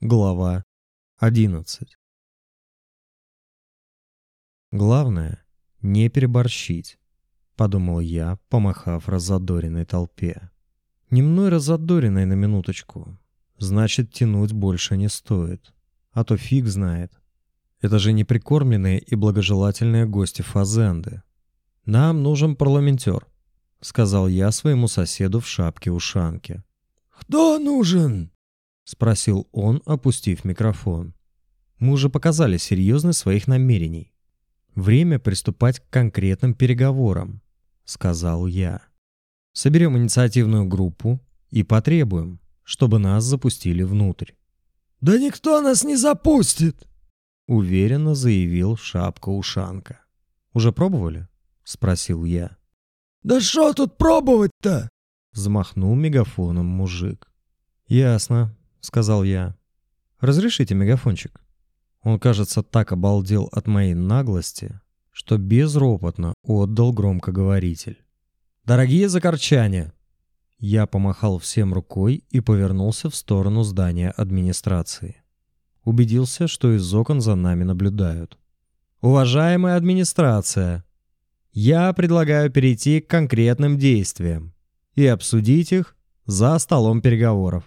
Глава 11. Главное — не переборщить, подумал я, помахав раззадоренной толпе. Не мной раззадоренной, на минуточку. Значит, тянуть больше не стоит. А то фиг знает. Это же не прикормленные и благожелательные гости фазенды. Нам нужен парламентер, сказал я своему соседу в шапке-ушанке. «Кто нужен?» — спросил он, опустив микрофон. Мы уже показали серьезность своих намерений. Время приступать к конкретным переговорам, сказал я. Соберем инициативную группу и потребуем, чтобы нас запустили внутрь. «Да никто нас не запустит!» — уверенно заявил шапка-ушанка. «Уже пробовали?» — спросил я. «Да что тут пробовать-то?» — взмахнул мегафоном мужик. «Ясно», — сказал я. «Разрешите мегафончик?» Он, кажется, так обалдел от моей наглости, что безропотно отдал громкоговоритель. «Дорогие закорчане!» Я помахал всем рукой и повернулся в сторону здания администрации. Убедился, что из окон за нами наблюдают. «Уважаемая администрация, я предлагаю перейти к конкретным действиям и обсудить их за столом переговоров».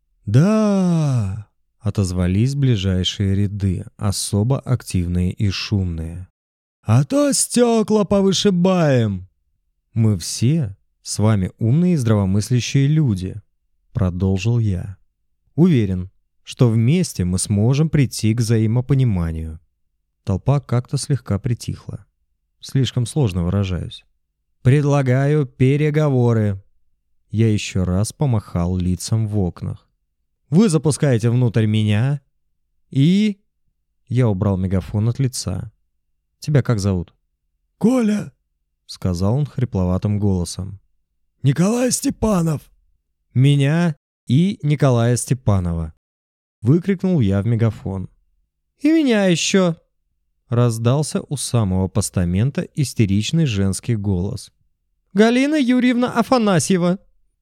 «Да!» — отозвались ближайшие ряды, особо активные и шумные. «А то стекла повышибаем!» «Мы все с вами умные и здравомыслящие люди», — продолжил я. «Уверен, что вместе мы сможем прийти к взаимопониманию». Толпа как-то слегка притихла. Слишком сложно выражаюсь. «Предлагаю переговоры». Я еще раз помахал лицам в окнах. «Вы запускаете внутрь меня и...» Я убрал мегафон от лица. «Тебя как зовут?» «Коля!» — сказал он хрипловатым голосом. «Николай Степанов!» «Меня и Николая Степанова!» — выкрикнул я в мегафон. «И меня еще!» — раздался у самого постамента истеричный женский голос. «Галина Юрьевна Афанасьева!»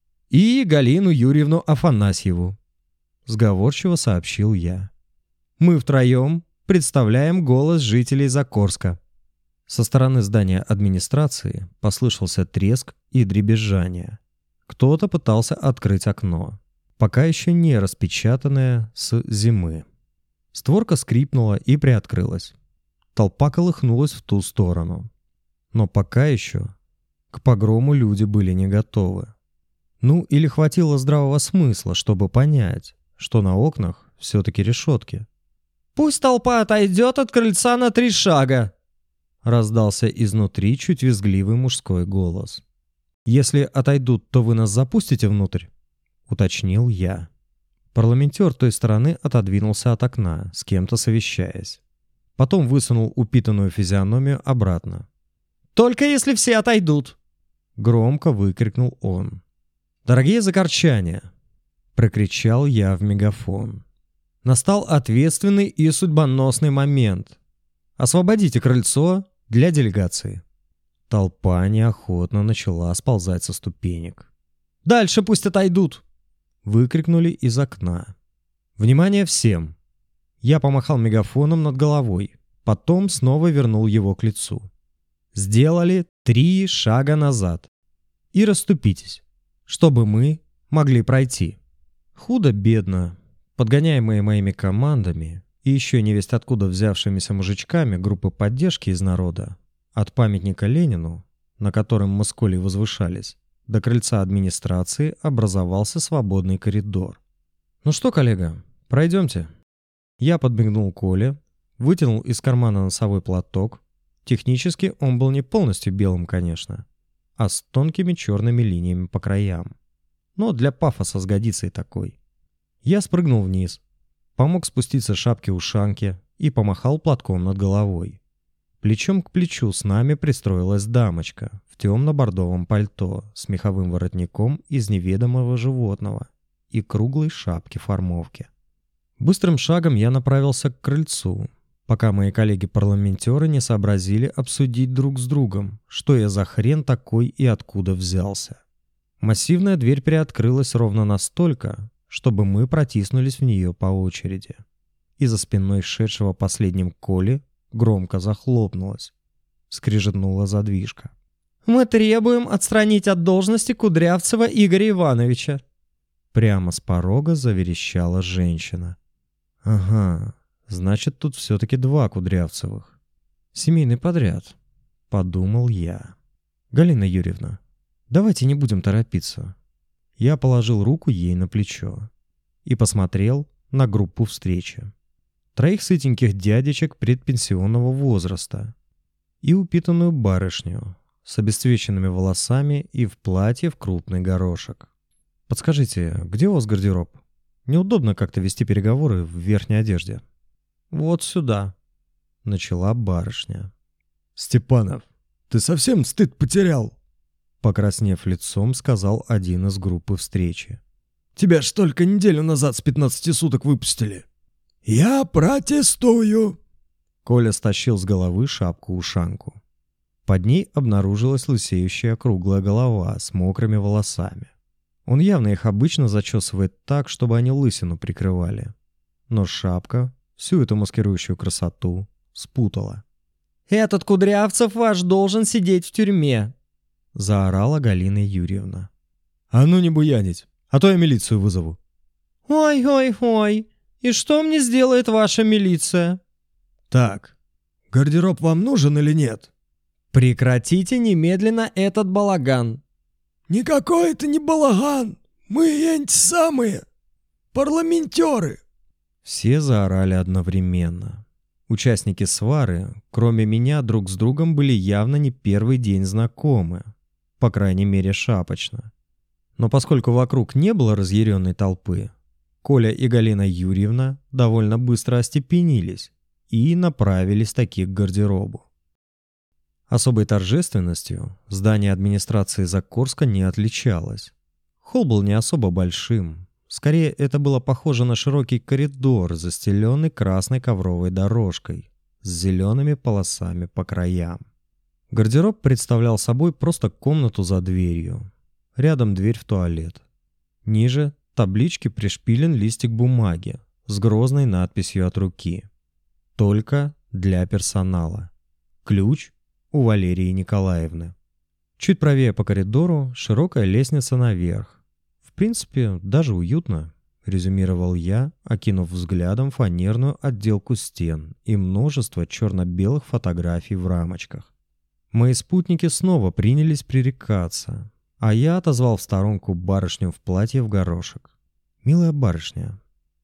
«И Галину Юрьевну Афанасьеву!» — сговорчиво сообщил я. «Мы втроем представляем голос жителей Закорска». Со стороны здания администрации послышался треск и дребезжание. Кто-то пытался открыть окно, пока еще не распечатанное с зимы. Створка скрипнула и приоткрылась. Толпа колыхнулась в ту сторону. Но пока еще к погрому люди были не готовы. Ну, или хватило здравого смысла, чтобы понять, что на окнах все-таки решетки. «Пусть толпа отойдет от крыльца на 3 шага!» Раздался изнутри чуть визгливый мужской голос. «Если отойдут, то вы нас запустите внутрь?» — уточнил я. Парламентер той стороны отодвинулся от окна, с кем-то совещаясь. Потом высунул упитанную физиономию обратно. «Только если все отойдут!» — громко выкрикнул он. «Дорогие закорчане!» — прокричал я в мегафон. «Настал ответственный и судьбоносный момент. Освободите крыльцо для делегации». Толпа неохотно начала сползать со ступенек. «Дальше пусть отойдут!» — выкрикнули из окна. «Внимание всем!» Я помахал мегафоном над головой, потом снова вернул его к лицу. «Сделали 3 шага назад. И расступитесь, чтобы мы могли пройти». Худо-бедно, подгоняемые моими командами и еще невесть откуда взявшимися мужичками группы поддержки из народа, от памятника Ленину, на котором мы с Колей возвышались, до крыльца администрации образовался свободный коридор. «Ну что, коллега, пройдемте». Я подмигнул Коле, вытянул из кармана носовой платок. Технически он был не полностью белым, конечно, а с тонкими черными линиями по краям. Но для пафоса сгодится и такой. Я спрыгнул вниз, помог спуститься шапке-ушанке и помахал платком над головой. Плечом к плечу с нами пристроилась дамочка в темно-бордовом пальто с меховым воротником из неведомого животного и круглой шапке-формовки. Быстрым шагом я направился к крыльцу, пока мои коллеги-парламентеры не сообразили обсудить друг с другом, что я за хрен такой и откуда взялся. Массивная дверь приоткрылась ровно настолько, чтобы мы протиснулись в нее по очереди. И за спиной шедшего последним Коли громко захлопнулась. Скрижетнула задвижка. «Мы требуем отстранить от должности Кудрявцева Игоря Ивановича!» Прямо с порога заверещала женщина. «Ага, значит, тут все-таки два Кудрявцевых. Семейный подряд», — подумал я. «Галина Юрьевна, давайте не будем торопиться». Я положил руку ей на плечо и посмотрел на группу встречи. 3 сытеньких дядечек предпенсионного возраста и упитанную барышню с обесцвеченными волосами и в платье в крупный горошек. «Подскажите, где у вас гардероб? Неудобно как-то вести переговоры в верхней одежде». «Вот сюда», — начала барышня. «Степанов, ты совсем стыд потерял?» Покраснев лицом, сказал один из группы встречи. «Тебя ж только неделю назад с 15 суток выпустили». «Я протестую!» Коля стащил с головы шапку-ушанку. Под ней обнаружилась лысеющая круглая голова с мокрыми волосами. Он явно их обычно зачесывает так, чтобы они лысину прикрывали. Но шапка всю эту маскирующую красоту спутала. «Этот Кудрявцев ваш должен сидеть в тюрьме!» — заорала Галина Юрьевна. «А ну не буянить, а то я милицию вызову». «Ой-ой-ой, и что мне сделает ваша милиция?» «Так, гардероб вам нужен или нет?» «Прекратите немедленно этот балаган!» «Никакой это не балаган! Мы эти самые парламентеры!» Все заорали одновременно. Участники свары, кроме меня, друг с другом были явно не первый день знакомы, по крайней мере шапочно. Но поскольку вокруг не было разъяренной толпы, Коля и Галина Юрьевна довольно быстро остепенились и направились таки к гардеробу. Особой торжественностью здание администрации Закорска не отличалось. Холл был не особо большим. Скорее, это было похоже на широкий коридор, застеленный красной ковровой дорожкой с зелеными полосами по краям. Гардероб представлял собой просто комнату за дверью. Рядом дверь в туалет. Ниже таблички пришпилен листик бумаги с грозной надписью от руки. «Только для персонала. Ключ у Валерии Николаевны». Чуть правее по коридору широкая лестница наверх. «В принципе, даже уютно», — резюмировал я, окинув взглядом фанерную отделку стен и множество черно-белых фотографий в рамочках. Мои спутники снова принялись пререкаться, а я отозвал в сторонку барышню в платье в горошек. «Милая барышня,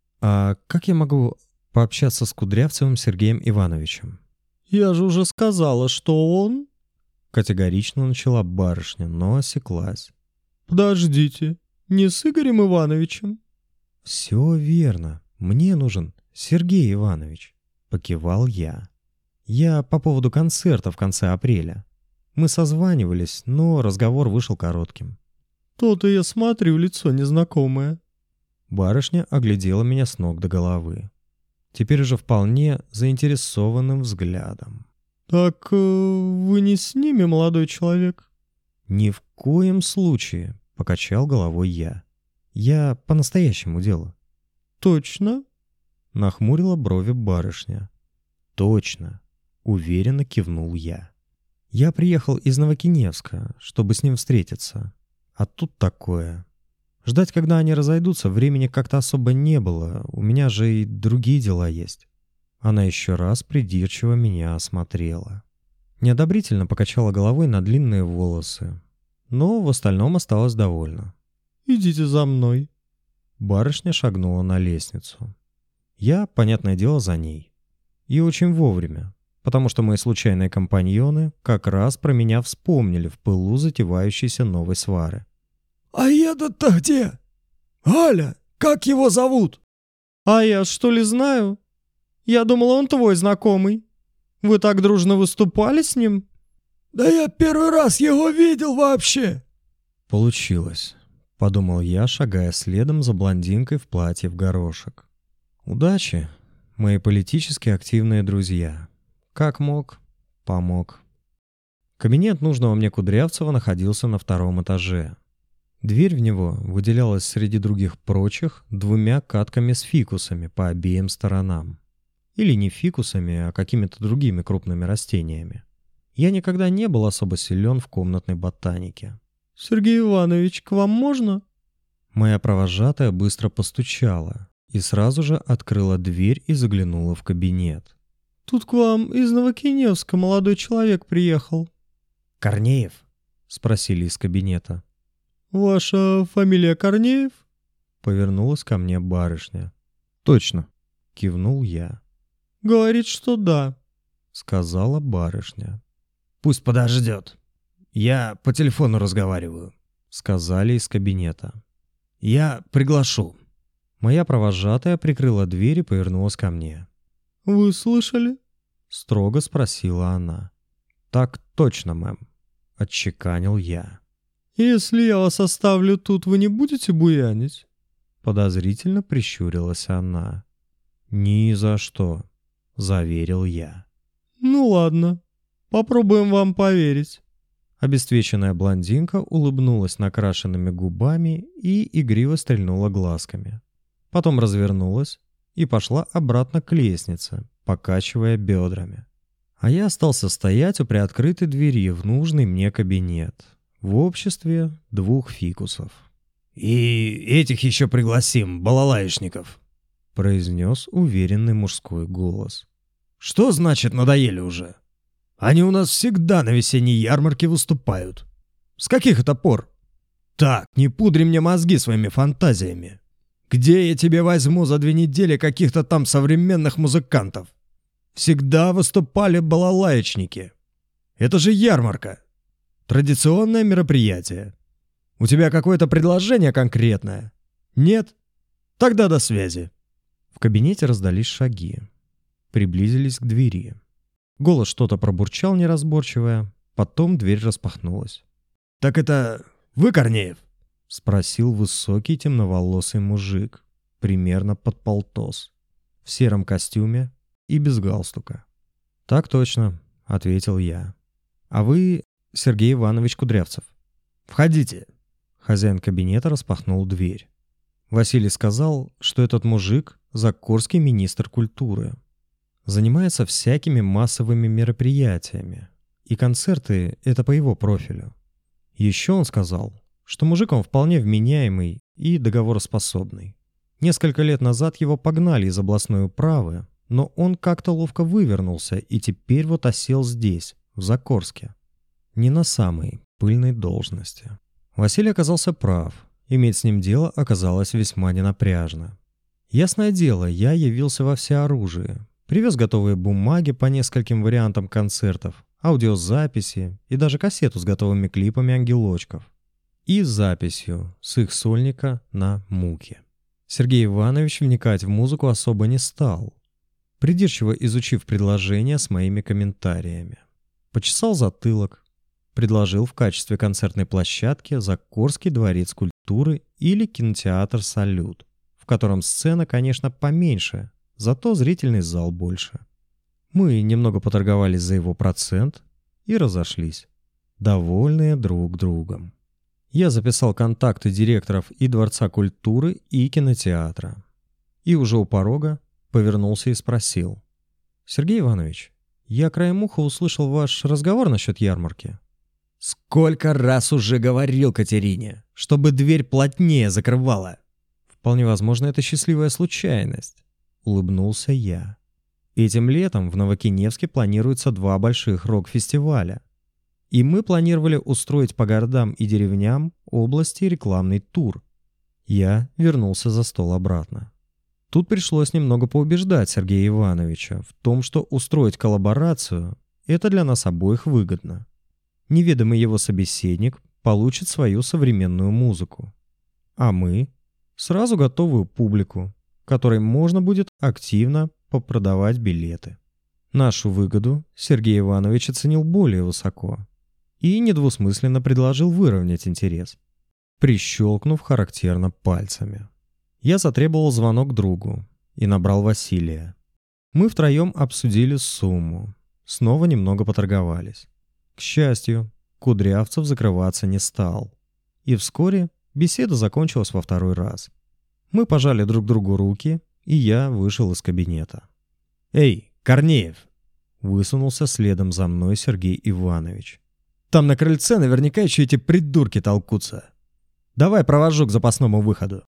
а как я могу пообщаться с Кудрявцевым Сергеем Ивановичем?» «Я же уже сказала, что он...» Категорично начала барышня, но осеклась. «Подождите, не с Игорем Ивановичем?» «Все верно. Мне нужен Сергей Иванович», — покивал я. «Я по поводу концерта в конце апреля. Мы созванивались, но разговор вышел коротким». «То-то я смотрю, лицо незнакомое». Барышня оглядела меня с ног до головы. Теперь уже вполне заинтересованным взглядом. «Так вы не с ними, молодой человек?» «Ни в коем случае», — покачал головой я. «Я по настоящему делу». «Точно?» — нахмурила брови барышня. «Точно», — уверенно кивнул я. «Я приехал из Новокиневска, чтобы с ним встретиться. А тут такое. Ждать, когда они разойдутся, времени как-то особо не было. У меня же и другие дела есть». Она еще раз придирчиво меня осмотрела. Неодобрительно покачала головой на длинные волосы, но в остальном осталась довольна. «Идите за мной». Барышня шагнула на лестницу. Я, понятное дело, за ней. И очень вовремя, потому что мои случайные компаньоны как раз про меня вспомнили в пылу затевающейся новой свары. «А этот-то где? Галя, как его зовут?» «А я что ли знаю? Я думала, он твой знакомый. Вы так дружно выступали с ним?» «Да я первый раз его видел вообще!» «Получилось», — подумал я, шагая следом за блондинкой в платье в горошек. «Удачи, мои политически активные друзья. Как мог, помог». Кабинет нужного мне Кудрявцева находился на 2-м этаже. Дверь в него выделялась среди других прочих 2 катками с фикусами по обеим сторонам. Или не фикусами, а какими-то другими крупными растениями. Я никогда не был особо силен в комнатной ботанике. «Сергей Иванович, к вам можно?» Моя провожатая быстро постучала и сразу же открыла дверь и заглянула в кабинет. «Тут к вам из Новокиневска молодой человек приехал». «Корнеев?» — спросили из кабинета. «Ваша фамилия Корнеев?» — повернулась ко мне барышня. «Точно», — кивнул я. «Говорит, что да», — сказала барышня. «Пусть подождет. Я по телефону разговариваю», — сказали из кабинета. «Я приглашу». Моя провожатая прикрыла дверь и повернулась ко мне. «Вы слышали?» — строго спросила она. «Так точно, мэм», — отчеканил я. «Если я вас оставлю тут, вы не будете буянить?» Подозрительно прищурилась она. «Ни за что», — заверил я. «Ну ладно, попробуем вам поверить». Обесцвеченная блондинка улыбнулась накрашенными губами и игриво стрельнула глазками. Потом развернулась и пошла обратно к лестнице, покачивая бедрами. А я остался стоять у приоткрытой двери в нужный мне кабинет, в обществе 2 фикусов. «И этих еще пригласим, балалаишников», — произнес уверенный мужской голос. «Что значит надоели уже? Они у нас всегда на весенней ярмарке выступают. С каких это пор? Так, не пудри мне мозги своими фантазиями. Где я тебе возьму за 2 недели каких-то там современных музыкантов? Всегда выступали балалаечники. Это же ярмарка. Традиционное мероприятие. У тебя какое-то предложение конкретное? Нет? Тогда до связи». В кабинете раздались шаги. Приблизились к двери. Голос что-то пробурчал неразборчивое, потом дверь распахнулась. «Так это вы, Корнеев?» — спросил высокий темноволосый мужик, примерно под полтос, в сером костюме и без галстука. «Так точно», — ответил я. «А вы Сергей Иванович Кудрявцев?» «Входите». Хозяин кабинета распахнул дверь. Василий сказал, что этот мужик — закорский министр культуры. Занимается всякими массовыми мероприятиями, и концерты — это по его профилю. Еще он сказал, что мужик он вполне вменяемый и договороспособный. Несколько лет назад его погнали из областной управы, но он как-то ловко вывернулся и теперь вот осел здесь, в Закорске. Не на самой пыльной должности. Василий оказался прав, иметь с ним дело оказалось весьма ненапряжно. Ясное дело, я явился во всеоружии. Привез готовые бумаги по нескольким вариантам концертов, аудиозаписи и даже кассету с готовыми клипами ангелочков. И с записью с их сольника на муке. Сергей Иванович вникать в музыку особо не стал, придирчиво изучив предложение с моими комментариями. Почесал затылок, предложил в качестве концертной площадки Закорский дворец культуры или кинотеатр «Салют», в котором сцена, конечно, поменьше, зато зрительный зал больше. Мы немного поторговались за его процент и разошлись, довольные друг другом. Я записал контакты директоров и Дворца культуры, и кинотеатра. И уже у порога повернулся и спросил. «Сергей Иванович, я краем уха услышал ваш разговор насчет ярмарки». «Сколько раз уже говорил Катерине, чтобы дверь плотнее закрывала». «Вполне возможно, это счастливая случайность», — улыбнулся я. «Этим летом в Новокиневске планируется 2 больших рок-фестиваля. И мы планировали устроить по городам и деревням области рекламный тур». Я вернулся за стол обратно. Тут пришлось немного поубеждать Сергея Ивановича в том, что устроить коллаборацию — это для нас обоих выгодно. Неведомый его собеседник получит свою современную музыку. А мы — сразу готовую публику, которой можно будет активно попродавать билеты. Нашу выгоду Сергей Иванович оценил более высоко и недвусмысленно предложил выровнять интерес, прищелкнув характерно пальцами. Я затребовал звонок другу и набрал Василия. Мы втроем обсудили сумму, снова немного поторговались. К счастью, Кудрявцев закрываться не стал. И вскоре Беседа закончилась во второй раз. Мы пожали друг другу руки, и я вышел из кабинета. «Эй, Корнеев!» — высунулся следом за мной Сергей Иванович. «Там на крыльце наверняка еще эти придурки толкутся. Давай провожу к запасному выходу».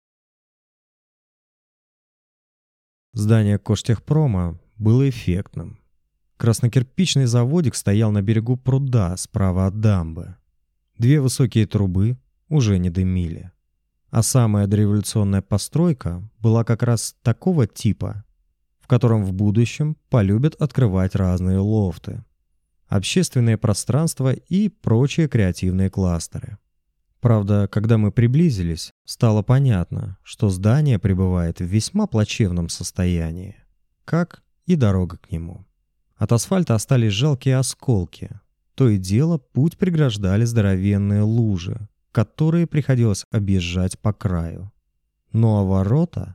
Здание Коштехпрома было эффектным. Краснокирпичный заводик стоял на берегу пруда справа от дамбы. Две высокие трубы уже не дымили. А самая дореволюционная постройка была как раз такого типа, в котором в будущем полюбят открывать разные лофты, общественные пространства и прочие креативные кластеры. Правда, когда мы приблизились, стало понятно, что здание пребывает в весьма плачевном состоянии, как и дорога к нему. От асфальта остались жалкие осколки. То и дело путь преграждали здоровенные лужи, которые приходилось объезжать по краю. Ну а ворота?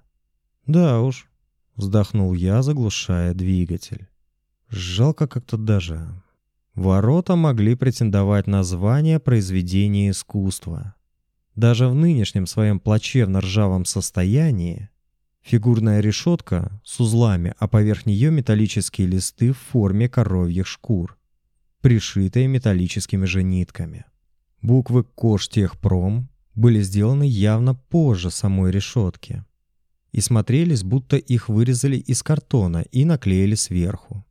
Да уж, вздохнул я, заглушая двигатель. Жалко как-то даже. Ворота могли претендовать на звание произведения искусства. Даже в нынешнем своем плачевно-ржавом состоянии фигурная решетка с узлами, а поверх нее металлические листы в форме коровьих шкур, пришитые металлическими же нитками. Буквы «Коштехпром» были сделаны явно позже самой решетки и смотрелись, будто их вырезали из картона и наклеили сверху.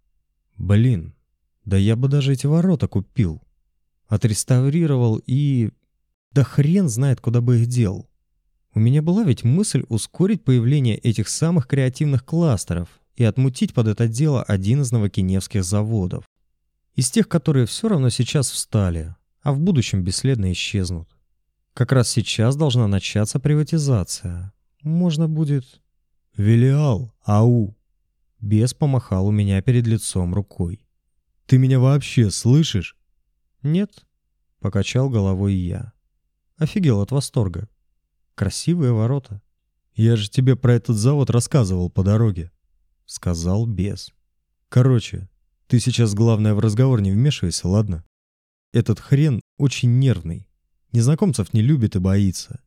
Блин, да я бы даже эти ворота купил, отреставрировал и... да хрен знает, куда бы их дел. У меня была ведь мысль ускорить появление этих самых креативных кластеров и отмутить под это дело один из новокиневских заводов. Из тех, которые все равно сейчас встали, а в будущем бесследно исчезнут. Как раз сейчас должна начаться приватизация. Можно будет... «Велиал, ау!» Бес помахал у меня перед лицом рукой. «Ты меня вообще слышишь?» «Нет», — покачал головой я. Офигел от восторга. Красивые ворота. «Я же тебе про этот завод рассказывал по дороге», — сказал бес. «Короче, ты сейчас, главное, в разговор не вмешивайся, ладно? Этот хрен очень нервный. Незнакомцев не любит и боится.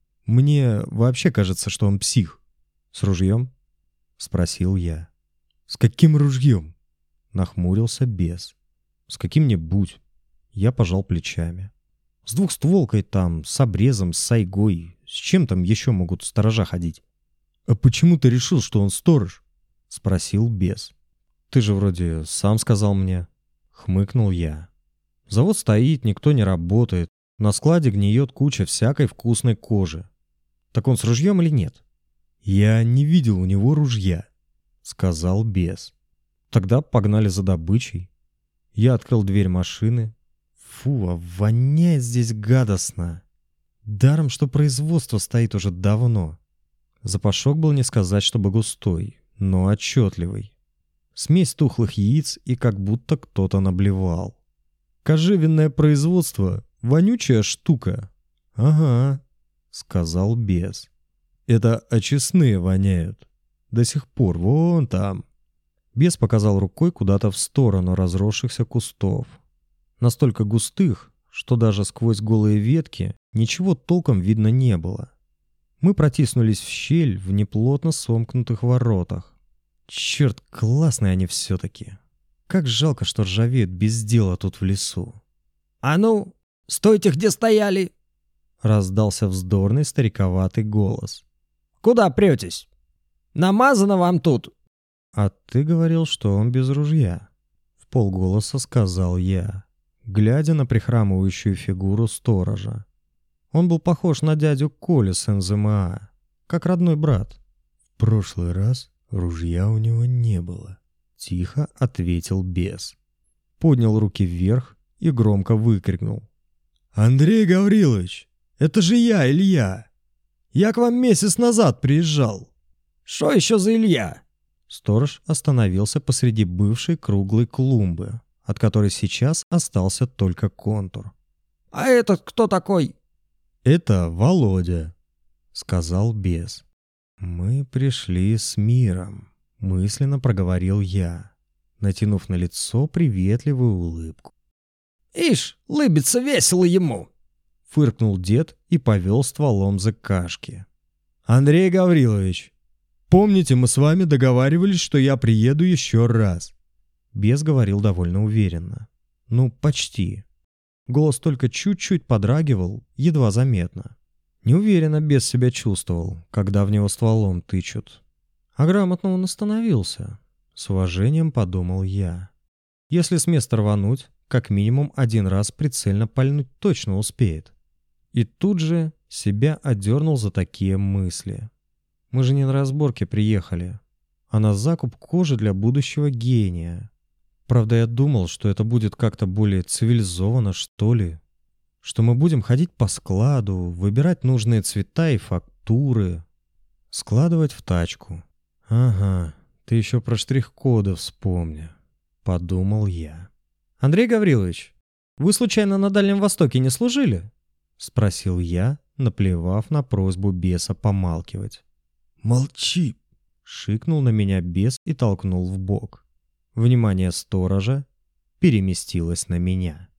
Мне вообще кажется, что он псих». «С ружьем?» — спросил я. «С каким ружьем?» — нахмурился бес. «С каким-нибудь». Я пожал плечами. «С двухстволкой там, с обрезом, с сайгой. С чем там еще могут сторожа ходить?» «А почему ты решил, что он сторож?» — спросил бес. «Ты же вроде сам сказал мне». Хмыкнул я. «Завод стоит, никто не работает. На складе гниет куча всякой вкусной кожи. Так он с ружьем или нет?» «Я не видел у него ружья», — сказал бес. «Тогда погнали за добычей». Я открыл дверь машины. Фу, а воняет здесь гадостно. Даром, что производство стоит уже давно. Запашок был не сказать, чтобы густой, но отчетливый. Смесь тухлых яиц и как будто кто-то наблевал. «Кожевенное производство — вонючая штука». «Ага», — сказал бес. «Это очистные воняют. До сих пор, вон там». Бес показал рукой куда-то в сторону разросшихся кустов. Настолько густых, что даже сквозь голые ветки ничего толком видно не было. Мы протиснулись в щель в неплотно сомкнутых воротах. Черт, классные они все-таки. Как жалко, что ржавеют без дела тут в лесу. «А ну, стойте, где стояли!» Раздался вздорный стариковатый голос. «Куда претесь? Намазано вам тут!» «А ты говорил, что он без ружья», — вполголоса сказал я, глядя на прихрамывающую фигуру сторожа. Он был похож на дядю Колю с НЗМА, как родной брат. «В прошлый раз ружья у него не было», — тихо ответил бес. Поднял руки вверх и громко выкрикнул. «Андрей Гаврилович, это же я, Илья! Я к вам месяц назад приезжал!» «Что еще за Илья?» Сторож остановился посреди бывшей круглой клумбы, от которой сейчас остался только контур. «А этот кто такой?» «Это Володя», — сказал бес. «Мы пришли с миром», — мысленно проговорил я, натянув на лицо приветливую улыбку. «Ишь, лыбится весело ему!» — Фыркнул дед и повел стволом за кашки. «Андрей Гаврилович, помните, мы с вами договаривались, что я приеду еще раз?» Бес говорил довольно уверенно. Ну, почти. Голос только чуть-чуть подрагивал, едва заметно. Неуверенно бес себя чувствовал, когда в него стволом тычут. А грамотно он остановился. С уважением подумал я. Если с места рвануть, как минимум один раз прицельно пальнуть точно успеет. И тут же себя одернул за такие мысли. Мы же не на разборки приехали, а на закуп кожи для будущего гения. Правда, я думал, что это будет как-то более цивилизованно, что ли. Что мы будем ходить по складу, выбирать нужные цвета и фактуры, складывать в тачку. Ага, ты еще про штрих-коды вспомни, подумал я. Андрей Гаврилович, вы случайно на Дальнем Востоке не служили? Спросил я, наплевав на просьбу беса помалкивать. «Молчи!» — шикнул на меня бес и толкнул в бок. Внимание сторожа переместилось на меня.